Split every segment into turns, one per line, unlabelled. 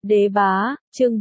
Đế bá, chương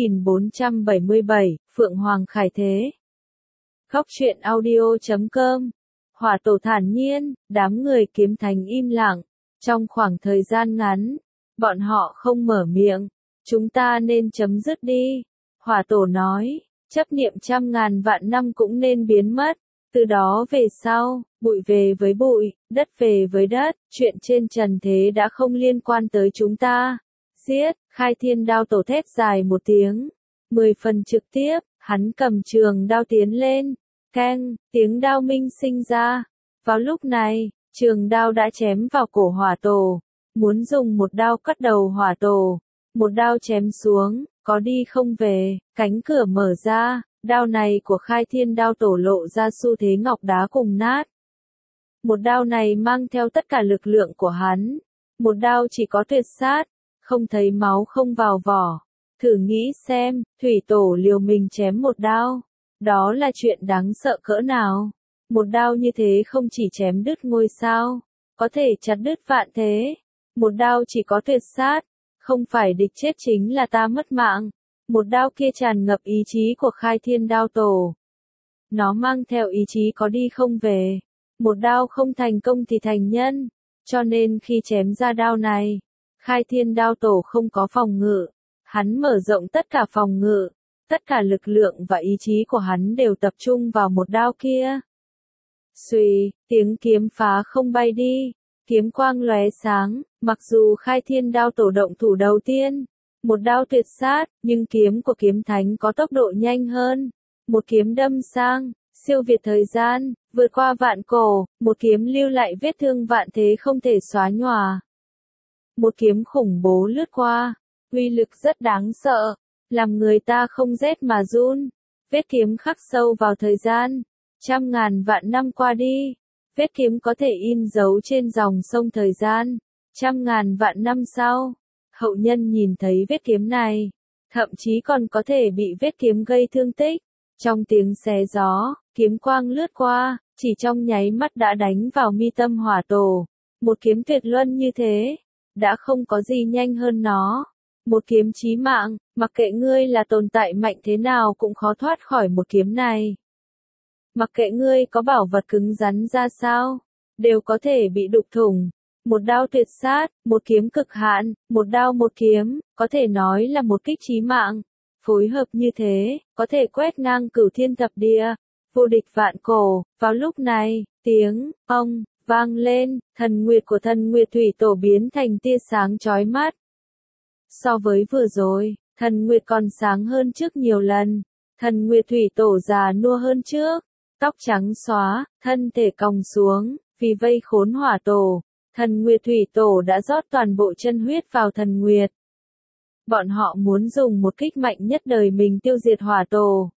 4477, Phượng Hoàng Khải Thế. Khóc chuyện audio.com. Hỏa tổ thản nhiên, đám người kiếm thánh im lặng. Trong khoảng thời gian ngắn, bọn họ không mở miệng. Chúng ta nên chấm dứt đi. Hỏa tổ nói, chấp niệm trăm ngàn vạn năm cũng nên biến mất. Từ đó về sau, bụi về với bụi, đất về với đất, chuyện trên trần thế đã không liên quan tới chúng ta. Giết, Khai Thiên đao tổ thét dài một tiếng. 10 phần trực tiếp, hắn cầm trường đao tiến lên. Keng, tiếng đao minh sinh ra. Vào lúc này, trường đao đã chém vào cổ hỏa tổ. Muốn dùng một đao cắt đầu hỏa tổ. Một đao chém xuống, có đi không về, cánh cửa mở ra. Đao này của Khai Thiên đao tổ lộ ra xu thế ngọc đá cùng nát. Một đao này mang theo tất cả lực lượng của hắn. Một đao chỉ có tuyệt sát. Không thấy máu không vào vỏ. Thử nghĩ xem, thủy tổ liều mình chém một đao. Đó là chuyện đáng sợ cỡ nào. Một đao như thế không chỉ chém đứt ngôi sao, có thể chặt đứt vạn thế. Một đao chỉ có tuyệt sát. Không phải địch chết chính là ta mất mạng. Một đao kia tràn ngập ý chí của Khai Thiên đao tổ. Nó mang theo ý chí có đi không về. Một đao không thành công thì thành nhân. Cho nên khi chém ra đao này, Khai Thiên đao tổ không có phòng ngự. Hắn mở rộng tất cả phòng ngự. Tất cả lực lượng và ý chí của hắn đều tập trung vào một đao kia. Xuy, tiếng kiếm phá không bay đi. Kiếm quang lóe sáng, mặc dù Khai Thiên đao tổ động thủ đầu tiên. Một đao tuyệt sát, nhưng kiếm của kiếm thánh có tốc độ nhanh hơn. Một kiếm đâm sang, siêu việt thời gian, vượt qua vạn cổ, một kiếm lưu lại vết thương vạn thế không thể xóa nhòa. Một kiếm khủng bố lướt qua, uy lực rất đáng sợ, làm người ta không rét mà run. Vết kiếm khắc sâu vào thời gian, trăm ngàn vạn năm qua đi. Vết kiếm có thể in dấu trên dòng sông thời gian, trăm ngàn vạn năm sau. Hậu nhân nhìn thấy vết kiếm này, thậm chí còn có thể bị vết kiếm gây thương tích. Trong tiếng xé gió, kiếm quang lướt qua, chỉ trong nháy mắt đã đánh vào mi tâm hỏa tổ. Một kiếm tuyệt luân như thế, đã không có gì nhanh hơn nó. Một kiếm chí mạng, mặc kệ ngươi là tồn tại mạnh thế nào cũng khó thoát khỏi một kiếm này. Mặc kệ ngươi có bảo vật cứng rắn ra sao, đều có thể bị đục thủng. Một đao tuyệt sát, một kiếm cực hạn, một đao một kiếm, có thể nói là một kích chí mạng. Phối hợp như thế, có thể quét ngang cửu thiên thập địa, vô địch vạn cổ. Vào lúc này, tiếng ông vang lên, thần nguyệt của thần nguyệt thủy tổ biến thành tia sáng chói mắt. So với vừa rồi, thần nguyệt còn sáng hơn trước nhiều lần. Thần nguyệt thủy tổ già nua hơn trước, tóc trắng xóa, thân thể còng xuống, vì vây khốn hỏa tổ. Thần nguyệt thủy tổ đã rót toàn bộ chân huyết vào thần nguyệt. Bọn họ muốn dùng một kích mạnh nhất đời mình tiêu diệt hỏa tổ.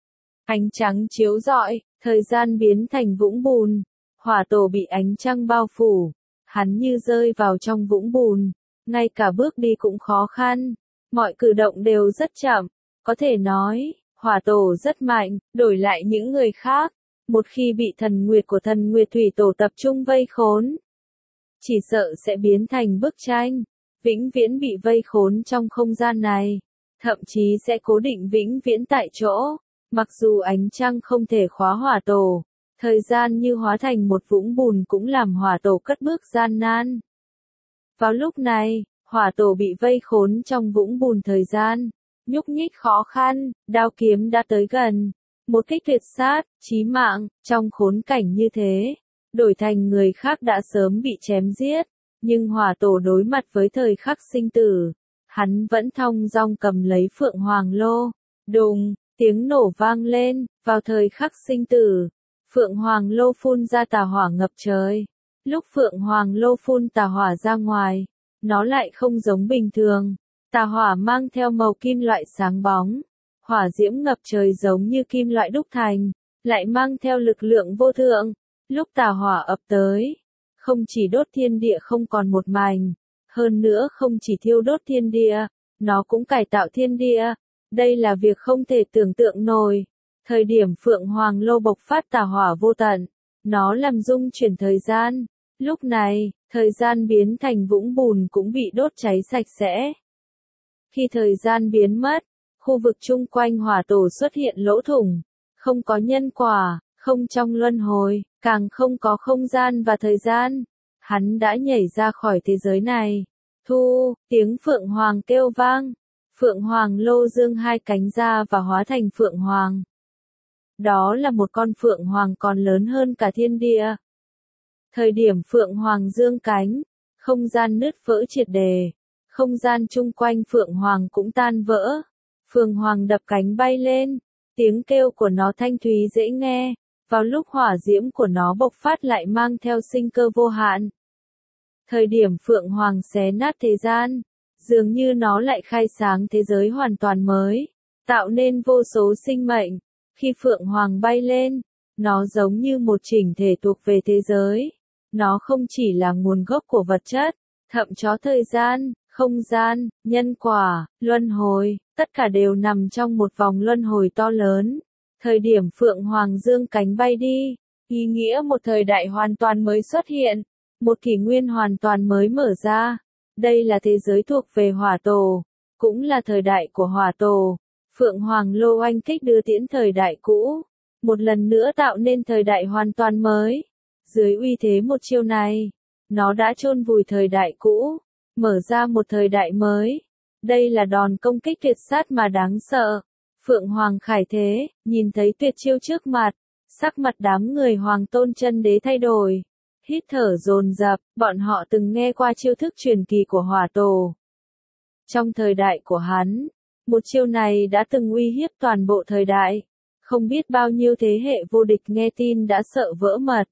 Ánh trắng chiếu rọi, thời gian biến thành vũng bùn. Hỏa tổ bị ánh trăng bao phủ. Hắn như rơi vào trong vũng bùn. Ngay cả bước đi cũng khó khăn. Mọi cử động đều rất chậm. Có thể nói, hỏa tổ rất mạnh, đổi lại những người khác. Một khi bị thần nguyệt của thần nguyệt thủy tổ tập trung vây khốn, chỉ sợ sẽ biến thành bức tranh, vĩnh viễn bị vây khốn trong không gian này, thậm chí sẽ cố định vĩnh viễn tại chỗ. Mặc dù ánh trăng không thể khóa hỏa tổ, thời gian như hóa thành một vũng bùn cũng làm hỏa tổ cất bước gian nan. Vào lúc này, hỏa tổ bị vây khốn trong vũng bùn thời gian, nhúc nhích khó khăn, đao kiếm đã tới gần. Một kích tuyệt sát, chí mạng, trong khốn cảnh như thế. Đổi thành người khác đã sớm bị chém giết, nhưng hỏa tổ đối mặt với thời khắc sinh tử, hắn vẫn thong dong cầm lấy Phượng Hoàng Lô. Đùng, tiếng nổ vang lên, vào thời khắc sinh tử, Phượng Hoàng Lô phun ra tà hỏa ngập trời. Lúc Phượng Hoàng Lô phun tà hỏa ra ngoài, nó lại không giống bình thường, tà hỏa mang theo màu kim loại sáng bóng, hỏa diễm ngập trời giống như kim loại đúc thành, lại mang theo lực lượng vô thượng. Lúc tà hỏa ập tới, không chỉ đốt thiên địa không còn một mảnh, hơn nữa không chỉ thiêu đốt thiên địa, nó cũng cải tạo thiên địa. Đây là việc không thể tưởng tượng nổi. Thời điểm Phượng Hoàng Lô bộc phát tà hỏa vô tận, nó làm rung chuyển thời gian. Lúc này, thời gian biến thành vũng bùn cũng bị đốt cháy sạch sẽ. Khi thời gian biến mất, khu vực chung quanh hỏa tổ xuất hiện lỗ thủng, không có nhân quả, không trong luân hồi, càng không có không gian và thời gian. Hắn đã nhảy ra khỏi thế giới này. Thu, tiếng Phượng Hoàng kêu vang. Phượng Hoàng lô dương hai cánh ra và hóa thành Phượng Hoàng. Đó là một con Phượng Hoàng còn lớn hơn cả thiên địa. Thời điểm Phượng Hoàng dương cánh, không gian nứt vỡ triệt đề. Không gian chung quanh Phượng Hoàng cũng tan vỡ. Phượng Hoàng đập cánh bay lên. Tiếng kêu của nó thanh thúy dễ nghe. Vào lúc hỏa diễm của nó bộc phát lại mang theo sinh cơ vô hạn. Thời điểm Phượng Hoàng xé nát thế gian, dường như nó lại khai sáng thế giới hoàn toàn mới, tạo nên vô số sinh mệnh. Khi Phượng Hoàng bay lên, nó giống như một chỉnh thể thuộc về thế giới. Nó không chỉ là nguồn gốc của vật chất, thậm chí thời gian, không gian, nhân quả, luân hồi, tất cả đều nằm trong một vòng luân hồi to lớn. Thời điểm Phượng Hoàng dương cánh bay đi, ý nghĩa một thời đại hoàn toàn mới xuất hiện, một kỷ nguyên hoàn toàn mới mở ra. Đây là thế giới thuộc về hỏa tổ, cũng là thời đại của hỏa tổ. Phượng Hoàng lô oanh kích đưa tiễn thời đại cũ, một lần nữa tạo nên thời đại hoàn toàn mới. Dưới uy thế một chiêu này, nó đã chôn vùi thời đại cũ, mở ra một thời đại mới. Đây là đòn công kích tuyệt sát mà đáng sợ. Phượng Hoàng khải thế, nhìn thấy tuyệt chiêu trước mặt, sắc mặt đám người Hoàng Tôn Chân Đế thay đổi. Hít thở dồn dập, bọn họ từng nghe qua chiêu thức truyền kỳ của hỏa tổ. Trong thời đại của hắn, một chiêu này đã từng uy hiếp toàn bộ thời đại. Không biết bao nhiêu thế hệ vô địch nghe tin đã sợ vỡ mật.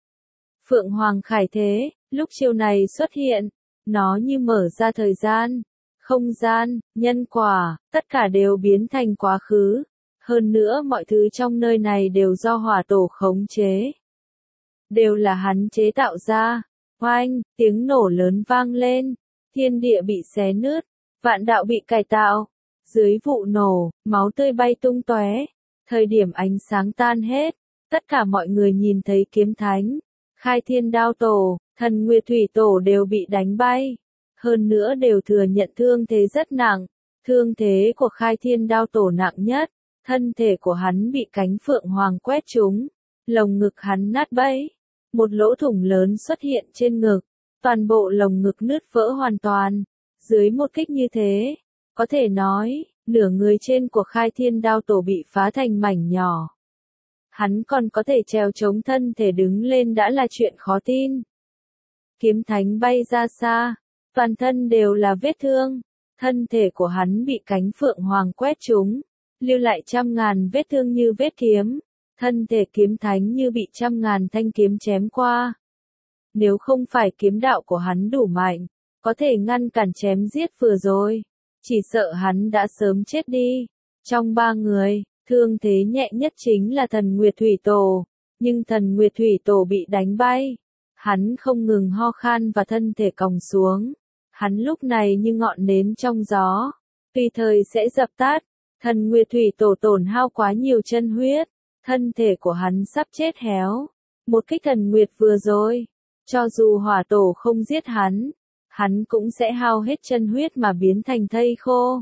Phượng Hoàng khải thế, lúc chiêu này xuất hiện, nó như mở ra thời gian, không gian, nhân quả, tất cả đều biến thành quá khứ. Hơn nữa mọi thứ trong nơi này đều do hỏa tổ khống chế. Đều là hắn chế tạo ra. Oanh, tiếng nổ lớn vang lên, thiên địa bị xé nứt, vạn đạo bị cải tạo. Dưới vụ nổ, máu tươi bay tung tóe. Thời điểm ánh sáng tan hết, tất cả mọi người nhìn thấy kiếm thánh, Khai Thiên Đao Tổ, Thần Nguyệt Thủy Tổ đều bị đánh bay. Hơn nữa đều thừa nhận thương thế rất nặng. Thương thế của Khai Thiên Đao Tổ nặng nhất, thân thể của hắn bị cánh Phượng Hoàng quét trúng, lồng ngực hắn nát bấy. Một lỗ thủng lớn xuất hiện trên ngực, toàn bộ lồng ngực nứt vỡ hoàn toàn. Dưới một kích như thế, có thể nói, nửa người trên của Khai Thiên Đao Tổ bị phá thành mảnh nhỏ. Hắn còn có thể trèo chống thân thể đứng lên đã là chuyện khó tin. Kiếm thánh bay ra xa, toàn thân đều là vết thương, thân thể của hắn bị cánh Phượng Hoàng quét trúng, lưu lại trăm ngàn vết thương như vết kiếm, thân thể kiếm thánh như bị trăm ngàn thanh kiếm chém qua. Nếu không phải kiếm đạo của hắn đủ mạnh, có thể ngăn cản chém giết vừa rồi, chỉ sợ hắn đã sớm chết đi. Trong ba người, thương thế nhẹ nhất chính là Thần Nguyệt Thủy Tổ, nhưng Thần Nguyệt Thủy Tổ bị đánh bay. Hắn không ngừng ho khan và thân thể còng xuống. Hắn lúc này như ngọn nến trong gió, tùy thời sẽ dập tắt. Thần Nguyệt Thủy Tổ tổn hao quá nhiều chân huyết, thân thể của hắn sắp chết héo. Một kích Thần Nguyệt vừa rồi, cho dù hỏa tổ không giết hắn cũng sẽ hao hết chân huyết mà biến thành thây khô.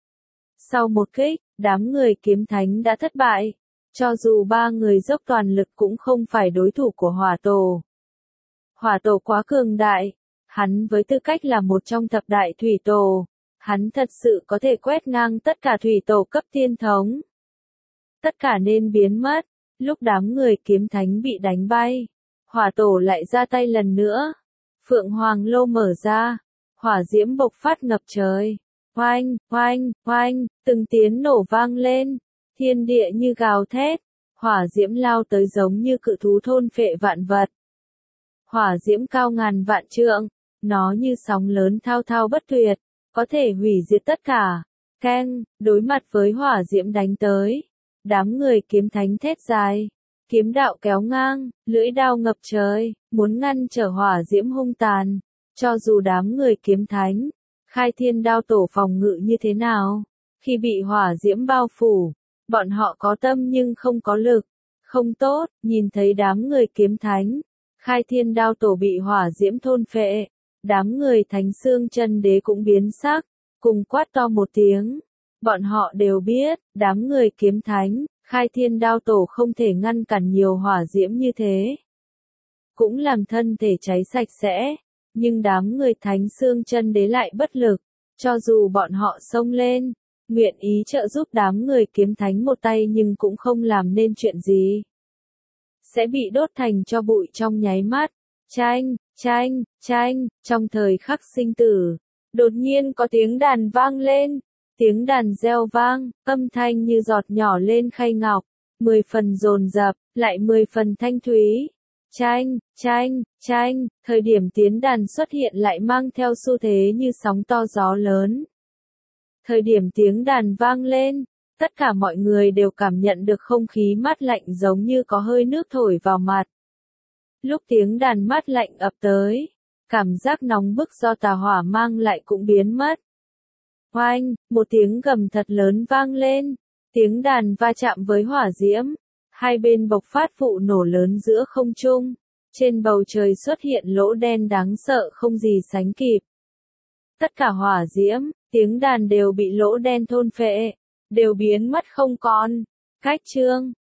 Sau một kích, đám người kiếm thánh đã thất bại. Cho dù ba người dốc toàn lực cũng không phải đối thủ của hỏa tổ. Hỏa tổ quá cường đại, hắn với tư cách là một trong thập đại thủy tổ, hắn thật sự có thể quét ngang tất cả thủy tổ cấp tiên thống. Tất cả nên biến mất, lúc đám người kiếm thánh bị đánh bay, hỏa tổ lại ra tay lần nữa. Phượng Hoàng lô mở ra, hỏa diễm bộc phát ngập trời. Oanh, oanh, oanh, từng tiếng nổ vang lên, thiên địa như gào thét, hỏa diễm lao tới giống như cự thú thôn phệ vạn vật. Hỏa diễm cao ngàn vạn trượng, nó như sóng lớn thao thao bất tuyệt, có thể hủy diệt tất cả. Keng, đối mặt với hỏa diễm đánh tới, đám người kiếm thánh thét dài, kiếm đạo kéo ngang, lưỡi đao ngập trời, muốn ngăn trở hỏa diễm hung tàn. Cho dù đám người kiếm thánh, Khai Thiên Đao Tổ phòng ngự như thế nào, khi bị hỏa diễm bao phủ, bọn họ có tâm nhưng không có lực. Không tốt, nhìn thấy đám người kiếm thánh, Khai Thiên Đao Tổ bị hỏa diễm thôn phệ, đám người Thánh Xương Chân Đế cũng biến sắc, cùng quát to một tiếng. Bọn họ đều biết, đám người kiếm thánh, khai thiên đao tổ không thể ngăn cản nhiều hỏa diễm như thế. Cũng làm thân thể cháy sạch sẽ, nhưng đám người thánh xương chân đế lại bất lực, cho dù bọn họ xông lên, nguyện ý trợ giúp đám người kiếm thánh một tay nhưng cũng không làm nên chuyện gì. Sẽ bị đốt thành tro bụi trong nháy mắt. Chanh, chanh, chanh, trong thời khắc sinh tử, đột nhiên có tiếng đàn vang lên, tiếng đàn reo vang, âm thanh như giọt nhỏ lên khay ngọc, 10 phần dồn dập, lại 10 phần thanh thúy. Chanh, chanh, chanh, thời điểm tiếng đàn xuất hiện lại mang theo xu thế như sóng to gió lớn. Thời điểm tiếng đàn vang lên, tất cả mọi người đều cảm nhận được không khí mát lạnh giống như có hơi nước thổi vào mặt. Lúc tiếng đàn mát lạnh ập tới, cảm giác nóng bức do tà hỏa mang lại cũng biến mất. Oanh, một tiếng gầm thật lớn vang lên, tiếng đàn va chạm với hỏa diễm, hai bên bộc phát vụ nổ lớn giữa không trung, trên bầu trời xuất hiện lỗ đen đáng sợ không gì sánh kịp. Tất cả hỏa diễm, tiếng đàn đều bị lỗ đen thôn phệ, đều biến mất không còn. Cách chương